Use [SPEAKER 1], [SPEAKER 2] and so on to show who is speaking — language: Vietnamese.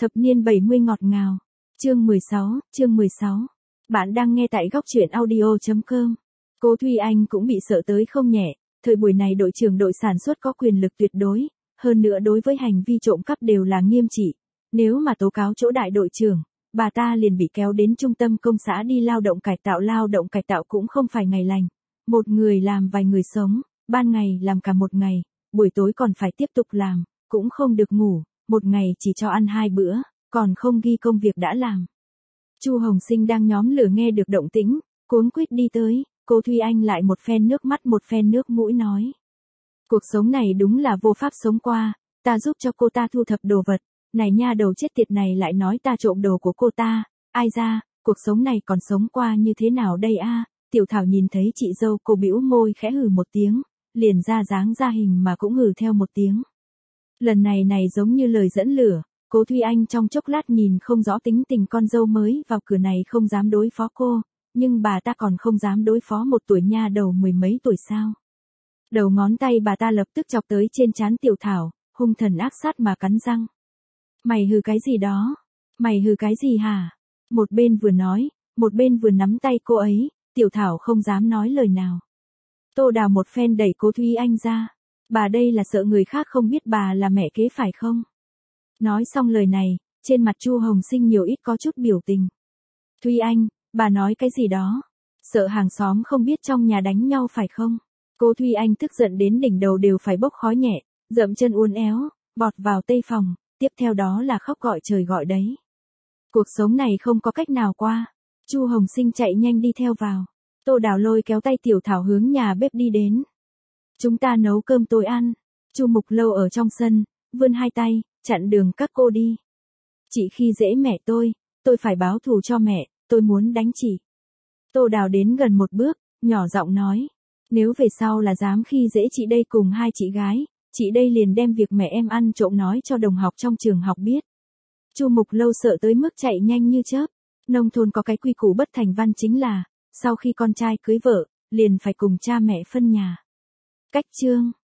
[SPEAKER 1] Thập niên 70 ngọt ngào. Chương 16. Bạn đang nghe tại góc truyện audio.com. Cô Thúy Anh cũng bị sợ tới không nhẹ, thời buổi này đội trưởng đội sản xuất có quyền lực tuyệt đối, hơn nữa đối với hành vi trộm cắp đều là nghiêm trị. Nếu mà tố cáo chỗ đại đội trưởng, bà ta liền bị kéo đến trung tâm công xã đi lao động cải tạo cũng không phải ngày lành. Một người làm vài người sống, ban ngày làm cả một ngày, buổi tối còn phải tiếp tục làm, cũng không được ngủ, một ngày chỉ cho ăn 2 bữa, còn không ghi công việc đã làm. Chu Hồng Sinh đang nhóm lửa nghe được động tĩnh, cuống quýt đi tới, cô Thúy Anh lại một phen nước mắt một phen nước mũi nói. Cuộc sống này đúng là vô pháp sống qua, ta giúp cho cô ta thu thập đồ vật, này nha đầu chết tiệt này lại nói ta trộm đồ của cô ta, ai ra, cuộc sống này còn sống qua như thế nào đây a? Tiểu Thảo nhìn thấy chị dâu cô bĩu môi khẽ hừ một tiếng, liền ra dáng ra hình mà cũng hừ theo một tiếng. Lần này giống như lời dẫn lửa, cô Thúy Anh trong chốc lát nhìn không rõ tính tình con dâu mới vào cửa này không dám đối phó cô, nhưng bà ta còn không dám đối phó một tuổi nha đầu 10 mấy tuổi sao. Đầu ngón tay bà ta lập tức chọc tới trên trán Tiểu Thảo, hung thần ác sát mà cắn răng. Mày hừ cái gì đó? Mày hừ cái gì hả? Một bên vừa nói, một bên vừa nắm tay cô ấy, Tiểu Thảo không dám nói lời nào. Tô Đào một phen đẩy cô Thúy Anh ra. Bà đây là sợ người khác không biết bà là mẹ kế phải không? Nói xong lời này, trên mặt Chu Hồng Sinh nhiều ít có chút biểu tình. Thúy Anh, bà nói cái gì đó? Sợ hàng xóm không biết trong nhà đánh nhau phải không? Cô Thúy Anh tức giận đến đỉnh đầu đều phải bốc khói nhẹ, dậm chân uốn éo, bọt vào tây phòng, tiếp theo đó là khóc gọi trời gọi đấy. Cuộc sống này không có cách nào qua. Chu Hồng Sinh chạy nhanh đi theo vào. Tô Đào lôi kéo tay Tiểu Thảo hướng nhà bếp đi đến. Chúng ta nấu cơm tối ăn. Chu Mục Lâu ở trong sân, vươn hai tay, chặn đường các cô đi. Chị khi dễ mẹ tôi phải báo thù cho mẹ, tôi muốn đánh chị. Tô Đào đến gần một bước, nhỏ giọng nói. Nếu về sau là dám khi dễ chị đây cùng hai chị gái, chị đây liền đem việc mẹ em ăn trộm nói cho đồng học trong trường học biết. Chu Mục Lâu sợ tới mức chạy nhanh như chớp. Nông thôn có cái quy củ bất thành văn chính là, sau khi con trai cưới vợ, liền phải cùng cha mẹ phân nhà. Cách chương